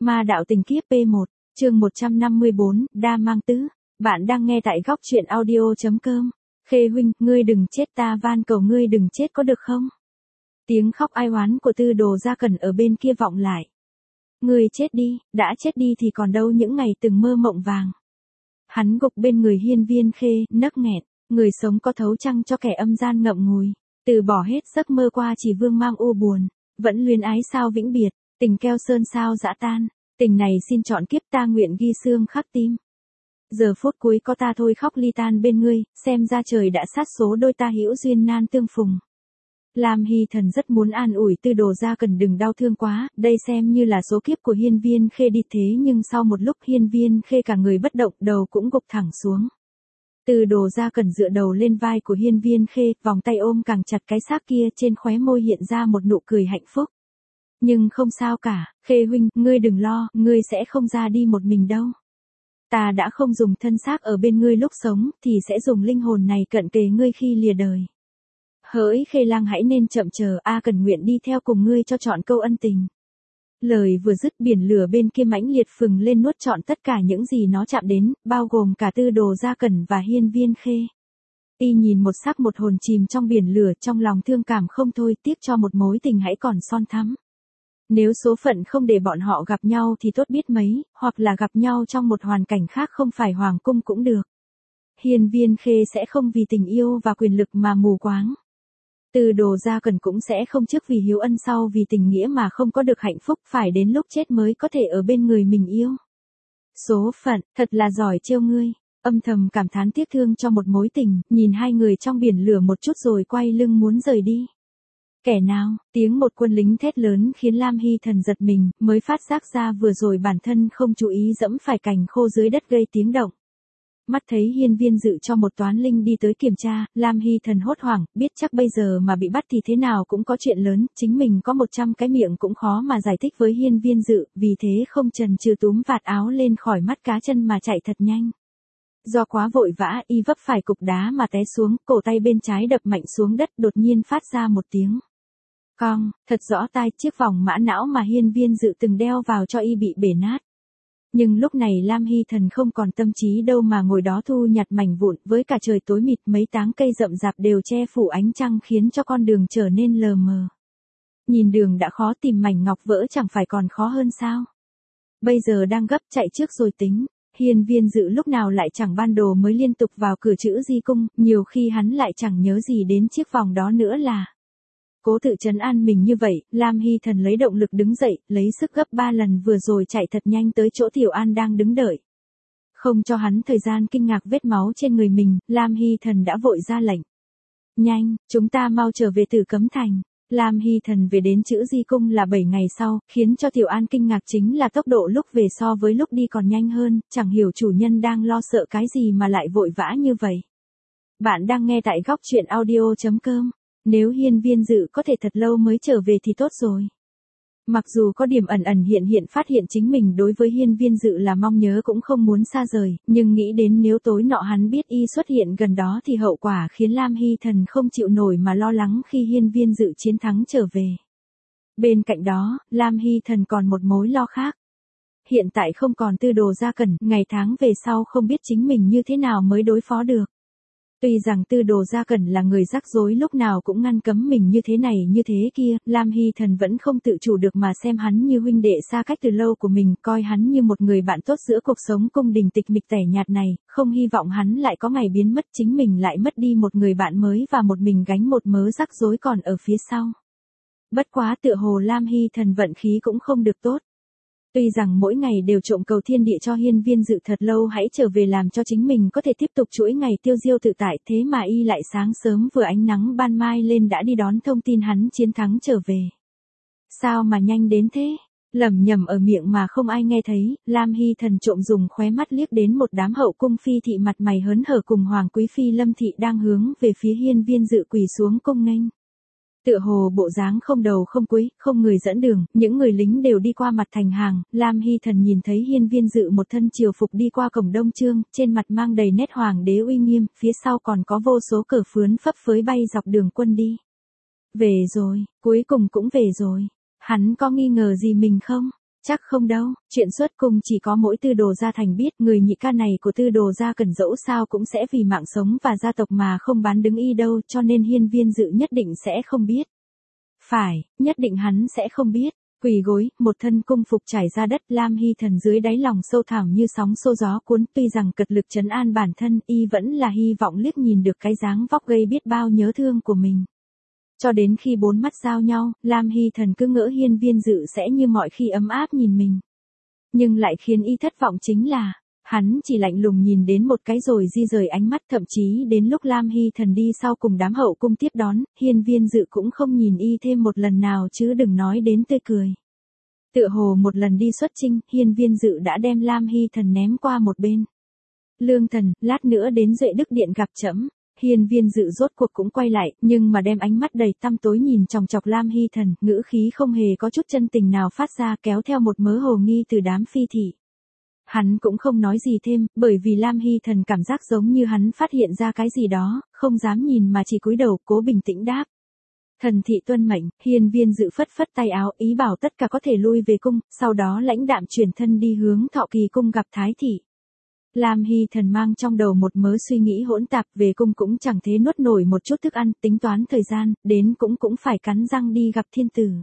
Ma đạo tình kiếp P1, chương 154, đa mang tứ. Bạn đang nghe tại góc truyện audio.com. Khê huynh, ngươi đừng chết, ta van cầu ngươi đừng chết có được không? Tiếng khóc ai oán của Tư Đồ Gia Cẩn ở bên kia vọng lại. Ngươi chết đi, đã chết đi thì còn đâu những ngày từng mơ mộng vàng. Hắn gục bên người Hiên Viên Khê, nấc nghẹn, người sống có thấu chăng cho kẻ âm gian ngậm ngùi, từ bỏ hết giấc mơ qua chỉ vương mang u buồn, vẫn luyến ái sao vĩnh biệt, tình keo sơn sao dã tan, tình này xin chọn kiếp ta nguyện ghi xương khắc tim. Giờ phút cuối có ta thôi khóc ly tan bên ngươi, xem ra trời đã sát số đôi ta hữu duyên nan tương phùng. Lam Hy Thần rất muốn an ủi Tư Đồ Gia Cẩn đừng đau thương quá, đây xem như là số kiếp của Hiên Viên Khê đi, thế nhưng sau một lúc Hiên Viên Khê cả người bất động, đầu cũng gục thẳng xuống. Tư Đồ Gia Cẩn dựa đầu lên vai của Hiên Viên Khê, vòng tay ôm càng chặt cái xác kia, trên khóe môi hiện ra một nụ cười hạnh phúc. Nhưng không sao cả, Khê huynh, ngươi đừng lo, ngươi sẽ không ra đi một mình đâu. Ta đã không dùng thân xác ở bên ngươi lúc sống, thì sẽ dùng linh hồn này cận kề ngươi khi lìa đời. Hỡi Khê lang hãy nên chậm chờ, A Cẩn nguyện đi theo cùng ngươi cho trọn câu ân tình. Lời vừa dứt biển lửa bên kia mãnh liệt phừng lên nuốt trọn tất cả những gì nó chạm đến, bao gồm cả Tư Đồ Gia Cẩn và Hiên Viên Khê. Y nhìn một xác một hồn chìm trong biển lửa, trong lòng thương cảm không thôi, tiếc cho một mối tình hãy còn son thắm. Nếu số phận không để bọn họ gặp nhau thì tốt biết mấy, hoặc là gặp nhau trong một hoàn cảnh khác không phải hoàng cung cũng được. Hiên Viên Khê sẽ không vì tình yêu và quyền lực mà mù quáng. Tư Đồ Gia Cẩn cũng sẽ không trước vì hiếu ân sau vì tình nghĩa mà không có được hạnh phúc, phải đến lúc chết mới có thể ở bên người mình yêu. Số phận, thật là giỏi trêu ngươi. Âm thầm cảm thán tiếc thương cho một mối tình, nhìn hai người trong biển lửa một chút rồi quay lưng muốn rời đi. Kẻ nào, tiếng một quân lính thét lớn khiến Lam Hy Thần giật mình, mới phát giác ra vừa rồi bản thân không chú ý dẫm phải cành khô dưới đất gây tiếng động. Mắt thấy Hiên Viên Dự cho một toán linh đi tới kiểm tra, Lam Hy Thần hốt hoảng, biết chắc bây giờ mà bị bắt thì thế nào cũng có chuyện lớn, chính mình có 100 cái miệng cũng khó mà giải thích với Hiên Viên Dự, vì thế không chần chừ túm vạt áo lên khỏi mắt cá chân mà chạy thật nhanh. Do quá vội vã, y vấp phải cục đá mà té xuống, cổ tay bên trái đập mạnh xuống đất, đột nhiên phát ra một tiếng cong, thật rõ tai, chiếc vòng mã não mà Hiên Viên Dự từng đeo vào cho y bị bể nát. Nhưng lúc này Lam Hy Thần không còn tâm trí đâu mà ngồi đó thu nhặt mảnh vụn, với cả trời tối mịt mấy táng cây rậm rạp đều che phủ ánh trăng khiến cho con đường trở nên lờ mờ. Nhìn đường đã khó, tìm mảnh ngọc vỡ chẳng phải còn khó hơn sao? Bây giờ đang gấp, chạy trước rồi tính. Hiên Viên Dự lúc nào lại chẳng ban đồ mới liên tục vào cửa chữ di cung, nhiều khi hắn lại chẳng nhớ gì đến chiếc vòng đó nữa là. Cố tự trấn an mình như vậy, Lam Hy Thần lấy động lực đứng dậy, lấy sức gấp 3 lần vừa rồi chạy thật nhanh tới chỗ Tiểu An đang đứng đợi. Không cho hắn thời gian kinh ngạc vết máu trên người mình, Lam Hy Thần đã vội ra lệnh. Nhanh, chúng ta mau trở về Tử Cấm Thành. Lam Hy Thần về đến chữ di cung là 7 ngày sau, khiến cho Tiểu An kinh ngạc chính là tốc độ lúc về so với lúc đi còn nhanh hơn, chẳng hiểu chủ nhân đang lo sợ cái gì mà lại vội vã như vậy. Bạn đang nghe tại góc truyện audio.com. Nếu Hiên Viên Dự có thể thật lâu mới trở về thì tốt rồi. Mặc dù có điểm ẩn ẩn hiện hiện phát hiện chính mình đối với Hiên Viên Dự là mong nhớ cũng không muốn xa rời, nhưng nghĩ đến nếu tối nọ hắn biết y xuất hiện gần đó thì hậu quả khiến Lam Hy Thần không chịu nổi mà lo lắng khi Hiên Viên Dự chiến thắng trở về. Bên cạnh đó, Lam Hy Thần còn một mối lo khác. Hiện tại không còn Tư Đồ Gia Cẩn, ngày tháng về sau không biết chính mình như thế nào mới đối phó được. Tuy rằng Tư Đồ Gia Cẩn là người rắc rối lúc nào cũng ngăn cấm mình như thế này như thế kia, Lam Hy Thần vẫn không tự chủ được mà xem hắn như huynh đệ xa cách từ lâu của mình, coi hắn như một người bạn tốt giữa cuộc sống cung đình tịch mịch tẻ nhạt này, không hy vọng hắn lại có ngày biến mất, chính mình lại mất đi một người bạn mới và một mình gánh một mớ rắc rối còn ở phía sau. Bất quá tựa hồ Lam Hy Thần vận khí cũng không được tốt. Tuy rằng mỗi ngày đều trộm cầu thiên địa cho Hiên Viên Dự thật lâu hãy trở về làm cho chính mình có thể tiếp tục chuỗi ngày tiêu diêu tự tại, thế mà y lại sáng sớm vừa ánh nắng ban mai lên đã đi đón thông tin hắn chiến thắng trở về. Sao mà nhanh đến thế? Lẩm nhẩm ở miệng mà không ai nghe thấy, Lam Hy Thần trộm dùng khóe mắt liếc đến một đám hậu cung phi thị mặt mày hớn hở cùng Hoàng quý phi Lâm thị đang hướng về phía Hiên Viên Dự quỳ xuống cung nghênh. Tựa hồ bộ dáng không đầu không cuối, không người dẫn đường, những người lính đều đi qua mặt thành hàng, Lam Hy Thần nhìn thấy Hiên Viên Dự một thân triều phục đi qua cổng Đông Chương, trên mặt mang đầy nét hoàng đế uy nghiêm, phía sau còn có vô số cờ phướn phấp phới bay dọc đường quân đi. Về rồi, cuối cùng cũng về rồi. Hắn có nghi ngờ gì mình không? Chắc không đâu, chuyện xuất cung chỉ có mỗi Tư Đồ gia thành biết, người nhị ca này của Tư Đồ gia cần dẫu sao cũng sẽ vì mạng sống và gia tộc mà không bán đứng y đâu, cho nên Hiên Viên Dự nhất định sẽ không biết. Phải, nhất định hắn sẽ không biết. Quỳ gối, một thân cung phục trải ra đất, Lam Hy Thần dưới đáy lòng sâu thẳm như sóng xô gió cuốn, tuy rằng cật lực trấn an bản thân, y vẫn là hy vọng liếc nhìn được cái dáng vóc gây biết bao nhớ thương của mình. Cho đến khi bốn mắt giao nhau, Lam Hy Thần cứ ngỡ Hiên Viên Dự sẽ như mọi khi ấm áp nhìn mình. Nhưng lại khiến y thất vọng chính là, hắn chỉ lạnh lùng nhìn đến một cái rồi di rời ánh mắt, thậm chí đến lúc Lam Hy Thần đi sau cùng đám hậu cung tiếp đón, Hiên Viên Dự cũng không nhìn y thêm một lần nào chứ đừng nói đến tươi cười. Tựa hồ một lần đi xuất chinh, Hiên Viên Dự đã đem Lam Hy Thần ném qua một bên. Lương Thần, lát nữa đến Duệ Đức Điện gặp trẫm. Hiên Viên Dự rốt cuộc cũng quay lại, nhưng mà đem ánh mắt đầy tăm tối nhìn chòng chọc Lam Hy Thần, ngữ khí không hề có chút chân tình nào phát ra, kéo theo một mớ hồ nghi từ đám phi thị. Hắn cũng không nói gì thêm, bởi vì Lam Hy Thần cảm giác giống như hắn phát hiện ra cái gì đó, không dám nhìn mà chỉ cúi đầu, cố bình tĩnh đáp. Thần thị tuân mệnh. Hiên Viên Dự phất phất tay áo, ý bảo tất cả có thể lui về cung, sau đó lãnh đạm chuyển thân đi hướng Thọ Kỳ cung gặp Thái thị. Lam Hy Thần mang trong đầu một mớ suy nghĩ hỗn tạp, về cung cũng chẳng thế nuốt nổi một chút thức ăn, tính toán thời gian, đến cũng phải cắn răng đi gặp thiên tử.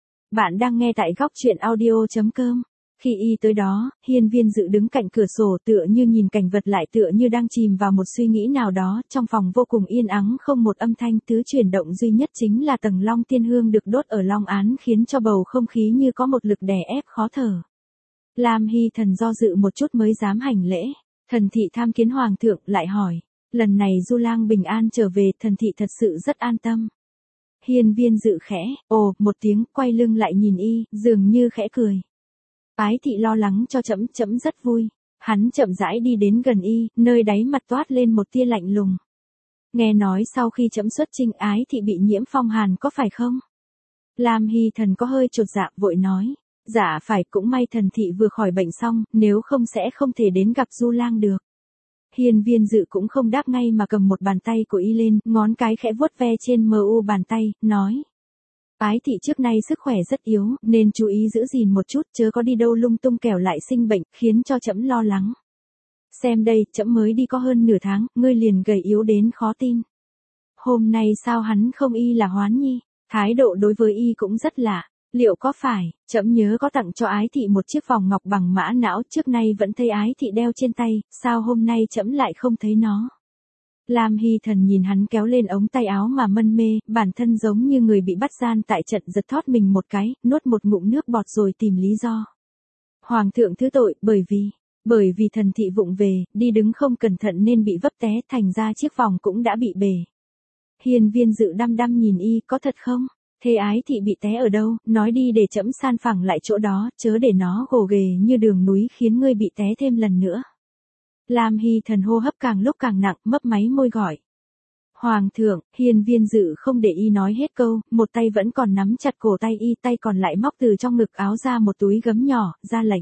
Bạn đang nghe tại góc truyện audio.com. Khi y tới đó, Hiên Viên Dự đứng cạnh cửa sổ tựa như nhìn cảnh vật, lại tựa như đang chìm vào một suy nghĩ nào đó, trong phòng vô cùng yên ắng không một âm thanh, thứ chuyển động duy nhất chính là tầng long tiên hương được đốt ở long án, khiến cho bầu không khí như có một lực đè ép khó thở. Lam Hy Thần do dự một chút mới dám hành lễ. Thần thị tham kiến hoàng thượng, lại hỏi, lần này Du Lang bình an trở về, thần thị thật sự rất an tâm. Hiên Viên Dự khẽ, ồ, một tiếng, quay lưng lại nhìn y, dường như khẽ cười. Ái thị lo lắng cho trẫm, trẫm rất vui. Hắn chậm rãi đi đến gần y, nơi đáy mặt toát lên một tia lạnh lùng. Nghe nói sau khi trẫm xuất chinh, Ái thị bị nhiễm phong hàn có phải không? Lam Hy Thần có hơi chột dạ, vội nói. Dạ phải, cũng may thần thị vừa khỏi bệnh xong, nếu không sẽ không thể đến gặp Du Lang được. Hiên Viên Dự cũng không đáp ngay mà cầm một bàn tay của y lên, ngón cái khẽ vuốt ve trên mu bàn tay, nói. Ái thị trước nay sức khỏe rất yếu, nên chú ý giữ gìn một chút, chớ có đi đâu lung tung kẻo lại sinh bệnh, khiến cho trẫm lo lắng. Xem đây, trẫm mới đi có hơn nửa tháng, ngươi liền gầy yếu đến khó tin. Hôm nay sao hắn không y là Hoán Nhi, thái độ đối với y cũng rất lạ. Liệu có phải, trẫm nhớ có tặng cho Ái thị một chiếc vòng ngọc bằng mã não, trước nay vẫn thấy Ái thị đeo trên tay, sao hôm nay trẫm lại không thấy nó? Lam Hy Thần nhìn hắn kéo lên ống tay áo mà mân mê, bản thân giống như người bị bắt gian tại trận, giật thót mình một cái, nuốt một ngụm nước bọt rồi tìm lý do. Hoàng thượng thứ tội, bởi vì thần thị vụng về, đi đứng không cẩn thận nên bị vấp té, thành ra chiếc vòng cũng đã bị bể. Hiên Viên Dự đăm đăm nhìn y, có thật không? Thế Ái thị bị té ở đâu, nói đi để trẫm san phẳng lại chỗ đó, chớ để nó gồ ghề như đường núi khiến ngươi bị té thêm lần nữa. Lam Hy Thần hô hấp càng lúc càng nặng, mấp máy môi gọi. Hoàng thượng. Hiên Viên Dự không để y nói hết câu, một tay vẫn còn nắm chặt cổ tay y, tay còn lại móc từ trong ngực áo ra một túi gấm nhỏ, ra lệnh.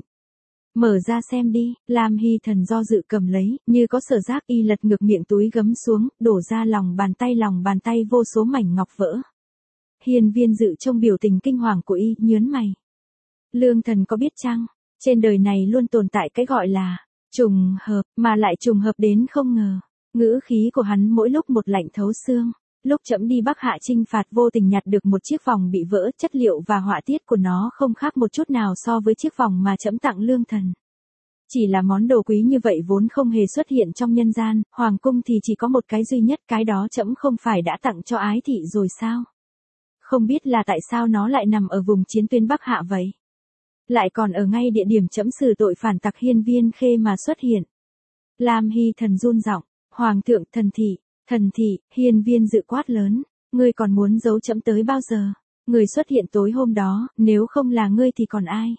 Mở ra xem đi. Lam Hy Thần do dự cầm lấy, như có sở giác, y lật ngược miệng túi gấm xuống, đổ ra lòng bàn tay vô số mảnh ngọc vỡ. Hiên Viên Dự trông biểu tình kinh hoàng của y, nhớn mày. Lương Thần có biết chăng, trên đời này luôn tồn tại cái gọi là trùng hợp, mà lại trùng hợp đến không ngờ. Ngữ khí của hắn mỗi lúc một lạnh thấu xương. Lúc trẫm đi Bắc Hạ chinh phạt vô tình nhặt được một chiếc vòng bị vỡ, chất liệu và họa tiết của nó không khác một chút nào so với chiếc vòng mà trẫm tặng Lương Thần. Chỉ là món đồ quý như vậy vốn không hề xuất hiện trong nhân gian, hoàng cung thì chỉ có một cái duy nhất, cái đó trẫm không phải đã tặng cho Ái thị rồi sao? Không biết là tại sao nó lại nằm ở vùng chiến tuyến Bắc Hạ vậy? Lại còn ở ngay địa điểm trẫm xử tội phản tặc Hiên Viên Khê mà xuất hiện. Lam Hy Thần run giọng, Hoàng thượng, thần thị, Hiên Viên Dự quát lớn, ngươi còn muốn giấu trẫm tới bao giờ? Người xuất hiện tối hôm đó, nếu không là ngươi thì còn ai?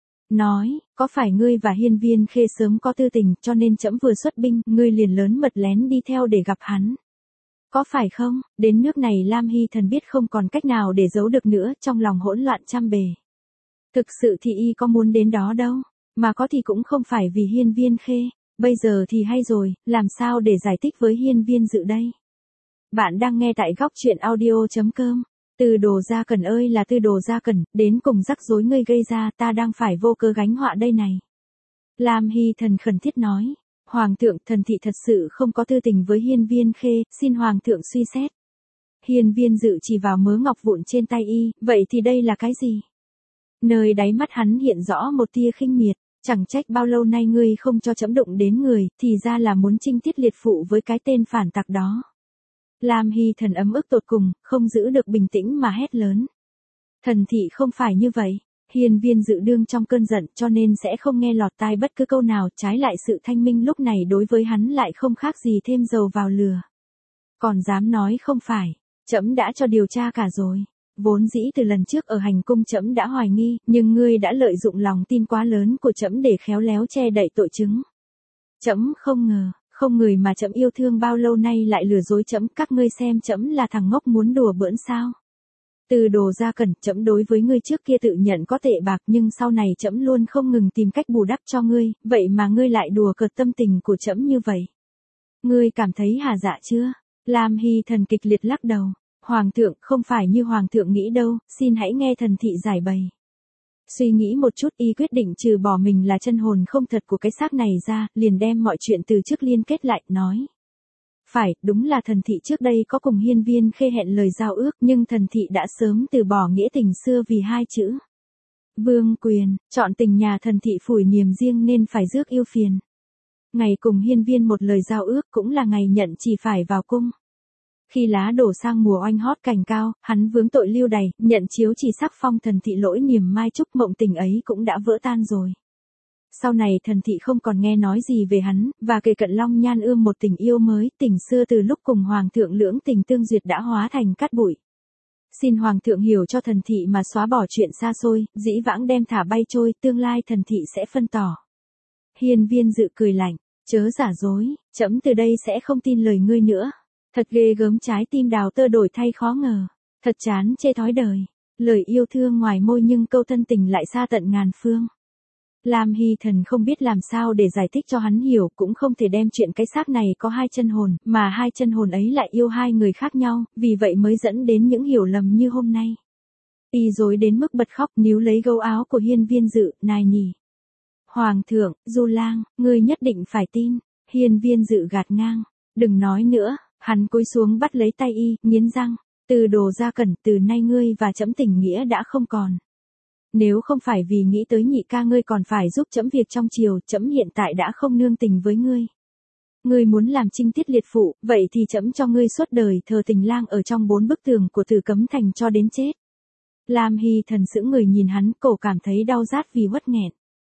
Nói, có phải ngươi và Hiên Viên Khê sớm có tư tình, cho nên trẫm vừa xuất binh, ngươi liền lớn mật lén đi theo để gặp hắn? Có phải không? Đến nước này Lam Hy Thần biết không còn cách nào để giấu được nữa, trong lòng hỗn loạn trăm bề. Thực sự thì y có muốn đến đó đâu, mà có thì cũng không phải vì Hiên Viên Khê. Bây giờ thì hay rồi, làm sao để giải thích với Hiên Viên Dự đây? Bạn đang nghe tại góc truyện audio.com. Tư Đồ Gia Cẩn ơi là Tư Đồ Gia Cẩn, đến cùng rắc rối ngươi gây ra, ta đang phải vô cớ gánh họa đây này. Lam Hy Thần khẩn thiết nói. Hoàng thượng, thần thị thật sự không có tư tình với Hiên Viên Khê, xin Hoàng thượng suy xét. Hiên Viên Dự chỉ vào mớ ngọc vụn trên tay y, vậy thì đây là cái gì? Nơi đáy mắt hắn hiện rõ một tia khinh miệt, chẳng trách bao lâu nay ngươi không cho trẫm đụng đến người, thì ra là muốn chinh tiết liệt phụ với cái tên phản tặc đó. Lam Hy Thần ấm ức tột cùng, không giữ được bình tĩnh mà hét lớn. Thần thị không phải như vậy. Hiên Viên Dự đương trong cơn giận cho nên sẽ không nghe lọt tai bất cứ câu nào, trái lại sự thanh minh lúc này đối với hắn lại không khác gì thêm dầu vào lửa. Còn dám nói không phải, trẫm đã cho điều tra cả rồi. Vốn dĩ từ lần trước ở hành cung trẫm đã hoài nghi, nhưng ngươi đã lợi dụng lòng tin quá lớn của trẫm để khéo léo che đậy tội chứng. Trẫm không ngờ, không người mà trẫm yêu thương bao lâu nay lại lừa dối trẫm, các ngươi xem trẫm là thằng ngốc muốn đùa bỡn sao? Tư Đồ Gia Cẩn, trẫm đối với ngươi trước kia tự nhận có tệ bạc nhưng sau này trẫm luôn không ngừng tìm cách bù đắp cho ngươi, vậy mà ngươi lại đùa cợt tâm tình của trẫm như vậy. Ngươi cảm thấy hà dạ chưa? Lam Hy Thần kịch liệt lắc đầu. Hoàng thượng, không phải như Hoàng thượng nghĩ đâu, xin hãy nghe thần thị giải bày. Suy nghĩ một chút y quyết định trừ bỏ mình là chân hồn không thật của cái xác này ra, liền đem mọi chuyện từ trước liên kết lại, nói. Phải, đúng là thần thị trước đây có cùng Hiên Viên Khê hẹn lời giao ước nhưng thần thị đã sớm từ bỏ nghĩa tình xưa vì hai chữ. Vương quyền, chọn tình nhà thần thị phủi niềm riêng nên phải rước yêu phiền. Ngày cùng Hiên Viên một lời giao ước cũng là ngày nhận chỉ phải vào cung. Khi lá đổ sang mùa oanh hót cành cao, hắn vướng tội lưu đày, nhận chiếu chỉ sắc phong thần thị lỗi niềm mai chúc mộng tình ấy cũng đã vỡ tan rồi. Sau này thần thị không còn nghe nói gì về hắn, và kể cận Long Nhan ươm một tình yêu mới, tình xưa từ lúc cùng Hoàng thượng lưỡng tình tương duyệt đã hóa thành cát bụi. Xin Hoàng thượng hiểu cho thần thị mà xóa bỏ chuyện xa xôi, dĩ vãng đem thả bay trôi, tương lai thần thị sẽ phân tỏ. Hiên Viên Dự cười lạnh, chớ giả dối, trẫm từ đây sẽ không tin lời ngươi nữa. Thật ghê gớm, trái tim đào tơ đổi thay khó ngờ. Thật chán chê thói đời. Lời yêu thương ngoài môi nhưng câu thân tình lại xa tận ngàn phương. Lam Hy Thần không biết làm sao để giải thích cho hắn hiểu, cũng không thể đem chuyện cái xác này có hai chân hồn, mà hai chân hồn ấy lại yêu hai người khác nhau, vì vậy mới dẫn đến những hiểu lầm như hôm nay. Y dối đến mức bật khóc, níu lấy gấu áo của Hiên Viên Dự, nài nỉ. Hoàng thượng, Du Lang, ngươi nhất định phải tin. Hiên Viên Dự gạt ngang. Đừng nói nữa. Hắn cúi xuống bắt lấy tay y, nghiến răng. Tư Đồ Gia Cẩn, từ nay ngươi và trẫm tình nghĩa đã không còn. Nếu không phải vì nghĩ tới nhị ca ngươi còn phải giúp trẫm việc trong triều, trẫm hiện tại đã không nương tình với ngươi. Ngươi muốn làm chinh tiết liệt phụ, vậy thì trẫm cho ngươi suốt đời thờ tình lang ở trong 4 bức tường của Tử Cấm Thành cho đến chết. Lam Hy Thần sững người nhìn hắn, cổ cảm thấy đau rát vì uất nghẹn.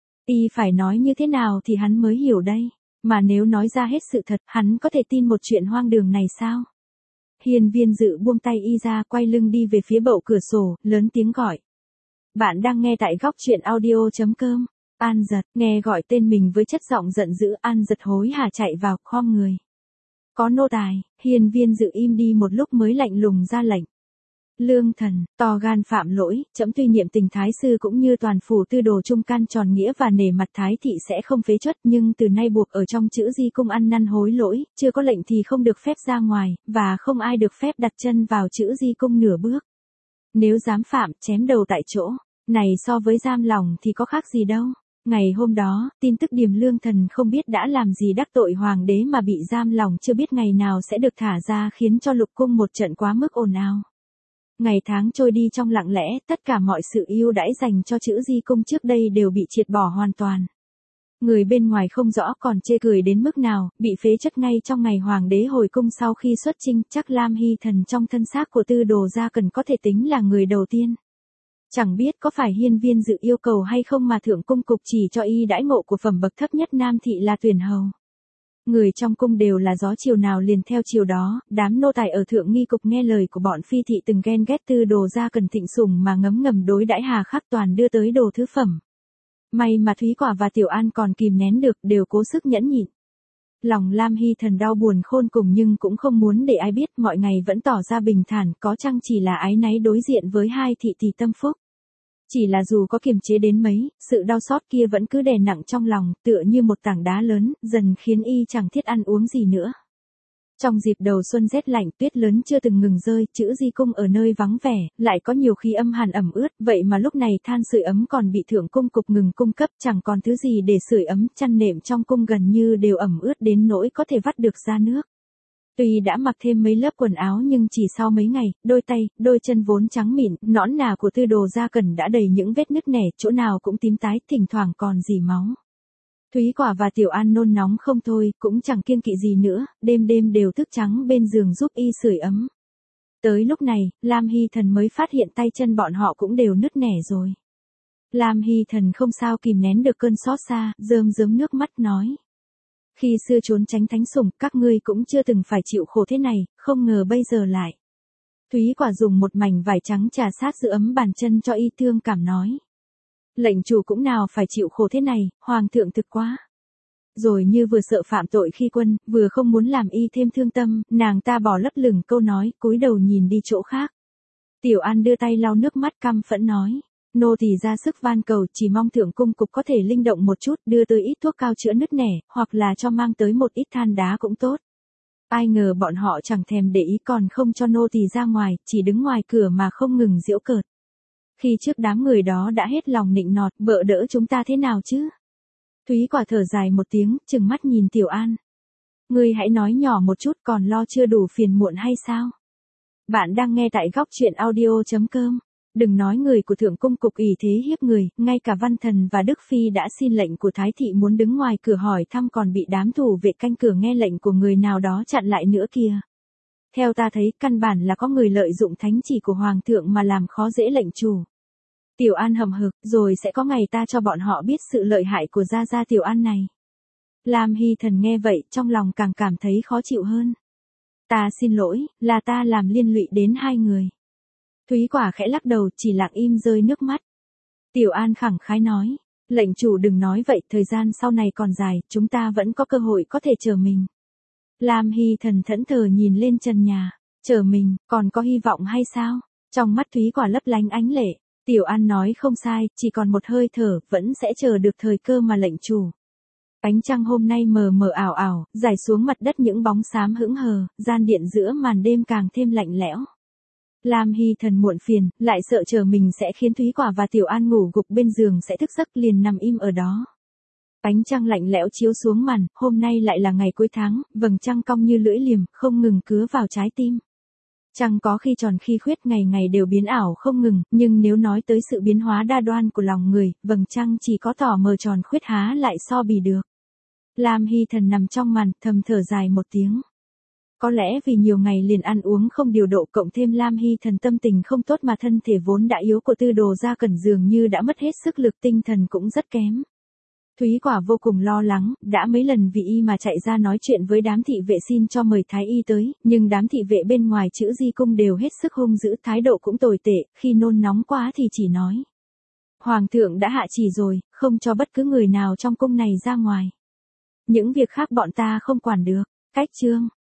Y phải nói như thế nào thì hắn mới hiểu đây. Mà nếu nói ra hết sự thật, hắn có thể tin một chuyện hoang đường này sao? Hiên Viên Dự buông tay y ra, quay lưng đi về phía bậu cửa sổ, lớn tiếng gọi. Bạn đang nghe tại góc truyện audio.com. An Giật, nghe gọi tên mình với chất giọng giận dữ, An Giật hối hả chạy vào, khom người. Có nô tài. Hiên Viên Dự im đi một lúc mới lạnh lùng ra lệnh. Lương Thần, to gan phạm lỗi, trẫm tuy niệm tình thái sư cũng như toàn phủ Tư Đồ trung can tròn nghĩa và nể mặt thái thị sẽ không phế truất, nhưng từ nay buộc ở trong chữ di cung ăn năn hối lỗi, chưa có lệnh thì không được phép ra ngoài, và không ai được phép đặt chân vào chữ di cung nửa bước. Nếu dám phạm, chém đầu tại chỗ. Này so với giam lòng thì có khác gì đâu. Ngày hôm đó, tin tức Điềm Lương Thần không biết đã làm gì đắc tội hoàng đế mà bị giam lòng chưa biết ngày nào sẽ được thả ra, khiến cho lục cung một trận quá mức ồn ào. Ngày tháng trôi đi trong lặng lẽ, tất cả mọi sự ưu đãi dành cho chữ di cung trước đây đều bị triệt bỏ hoàn toàn. Người bên ngoài không rõ còn chê cười đến mức nào, bị phế chất ngay trong ngày hoàng đế hồi cung sau khi xuất chinh, chắc Lam Hy Thần trong thân xác của Tư Đồ Gia Cẩn có thể tính là người đầu tiên. Chẳng biết có phải Hiên Viên Dự yêu cầu hay không mà thượng cung cục chỉ cho y đãi ngộ của phẩm bậc thấp nhất nam thị là tuyển hầu. Người trong cung đều là gió chiều nào liền theo chiều đó, đám nô tài ở thượng nghi cục nghe lời của bọn phi thị từng ghen ghét Tư Đồ Gia Cẩn thịnh sủng mà ngấm ngầm đối đãi hà khắc, toàn đưa tới đồ thứ phẩm. May mà Thúy Quả và Tiểu An còn kìm nén được, đều cố sức nhẫn nhịn. Lòng Lam Hy Thần đau buồn khôn cùng nhưng cũng không muốn để ai biết, mọi ngày vẫn tỏ ra bình thản, có chăng chỉ là áy náy đối diện với hai thị tỷ tâm phúc. Chỉ là dù có kiềm chế đến mấy, sự đau xót kia vẫn cứ đè nặng trong lòng, tựa như một tảng đá lớn, dần khiến y chẳng thiết ăn uống gì nữa. Trong dịp đầu xuân rét lạnh, tuyết lớn chưa từng ngừng rơi, Chữ Di cung ở nơi vắng vẻ, lại có nhiều khí âm hàn ẩm ướt, vậy mà lúc này than sưởi ấm còn bị Thượng cung cục ngừng cung cấp, chẳng còn thứ gì để sưởi ấm, chăn nệm trong cung gần như đều ẩm ướt đến nỗi có thể vắt được ra nước. Tuy đã mặc thêm mấy lớp quần áo nhưng chỉ sau mấy ngày, đôi tay, đôi chân vốn trắng mịn, nõn nà của Tư Đồ Gia Cẩn đã đầy những vết nứt nẻ, chỗ nào cũng tím tái, thỉnh thoảng còn rỉ máu. Thúy Quả và Tiểu An nôn nóng không thôi, cũng chẳng kiêng kỵ gì nữa, đêm đêm đều thức trắng bên giường giúp y sưởi ấm. Tới lúc này, Lam Hy Thần mới phát hiện tay chân bọn họ cũng đều nứt nẻ rồi. Lam Hy Thần không sao kìm nén được cơn xót xa, rơm rớm nước mắt nói. Khi xưa trốn tránh thánh sủng, các ngươi cũng chưa từng phải chịu khổ thế này, không ngờ bây giờ lại. Thúy Quả dùng một mảnh vải trắng trà sát giữ ấm bàn chân cho y thương cảm nói. Lệnh chủ cũng nào phải chịu khổ thế này, hoàng thượng thực quá. Rồi như vừa sợ phạm tội khi quân, vừa không muốn làm y thêm thương tâm, nàng ta bỏ lấp lửng câu nói, cúi đầu nhìn đi chỗ khác. Tiểu An đưa tay lau nước mắt căm phẫn nói. Nô tỳ ra sức van cầu, chỉ mong Thượng cung cục có thể linh động một chút, đưa tới ít thuốc cao chữa nứt nẻ, hoặc là cho mang tới một ít than đá cũng tốt. Ai ngờ bọn họ chẳng thèm để ý, còn không cho nô tỳ ra ngoài, chỉ đứng ngoài cửa mà không ngừng giễu cợt. Khi trước đám người đó đã hết lòng nịnh nọt, bợ đỡ chúng ta thế nào chứ? Thúy Quả thở dài một tiếng, trừng mắt nhìn Tiểu An. Ngươi hãy nói nhỏ một chút, còn lo chưa đủ phiền muộn hay sao? Bạn đang nghe tại góc truyện audio.com. Đừng nói người của Thượng cung cục ỷ thế hiếp người, ngay cả Văn Thần và Đức Phi đã xin lệnh của Thái thị muốn đứng ngoài cửa hỏi thăm còn bị đám thủ vệ canh cửa nghe lệnh của người nào đó chặn lại nữa kìa. Theo ta thấy, căn bản là có người lợi dụng thánh chỉ của Hoàng thượng mà làm khó dễ lệnh chủ. Tiểu An hầm hực, rồi sẽ có ngày ta cho bọn họ biết sự lợi hại của gia gia Tiểu An này. Lam Hy Thần nghe vậy, trong lòng càng cảm thấy khó chịu hơn. Ta xin lỗi, là ta làm liên lụy đến hai người. Thúy Quả khẽ lắc đầu, chỉ lặng im rơi nước mắt. Tiểu An khẳng khái nói, lệnh chủ đừng nói vậy, thời gian sau này còn dài, chúng ta vẫn có cơ hội có thể chờ mình. Lam Hy Thần thẫn thờ nhìn lên trần nhà, chờ mình, còn có hy vọng hay sao? Trong mắt Thúy Quả lấp lánh ánh lệ, Tiểu An nói không sai, chỉ còn một hơi thở, vẫn sẽ chờ được thời cơ mà lệnh chủ. Ánh trăng hôm nay mờ mờ ảo ảo, rải xuống mặt đất những bóng xám hững hờ, gian điện giữa màn đêm càng thêm lạnh lẽo. Lam Hy Thần muộn phiền, lại sợ chờ mình sẽ khiến Thúy Quả và Tiểu An ngủ gục bên giường sẽ thức giấc liền nằm im ở đó. Ánh trăng lạnh lẽo chiếu xuống màn, hôm nay lại là ngày cuối tháng, vầng trăng cong như lưỡi liềm, không ngừng cứa vào trái tim. Trăng có khi tròn khi khuyết, ngày ngày đều biến ảo không ngừng, nhưng nếu nói tới sự biến hóa đa đoan của lòng người, vầng trăng chỉ có tỏ mờ tròn khuyết há lại so bì được. Lam Hy Thần nằm trong màn, thầm thở dài một tiếng. Có lẽ vì nhiều ngày liền ăn uống không điều độ, cộng thêm Lam Hy Thần tâm tình không tốt mà thân thể vốn đã yếu của Tư Đồ Gia Cẩn dường như đã mất hết sức lực, tinh thần cũng rất kém. Thúy Quả vô cùng lo lắng, đã mấy lần vì y mà chạy ra nói chuyện với đám thị vệ xin cho mời thái y tới, nhưng đám thị vệ bên ngoài Chữ Di cung đều hết sức hung dữ, thái độ cũng tồi tệ, khi nôn nóng quá thì chỉ nói. Hoàng thượng đã hạ chỉ rồi, không cho bất cứ người nào trong cung này ra ngoài. Những việc khác bọn ta không quản được. Cách chương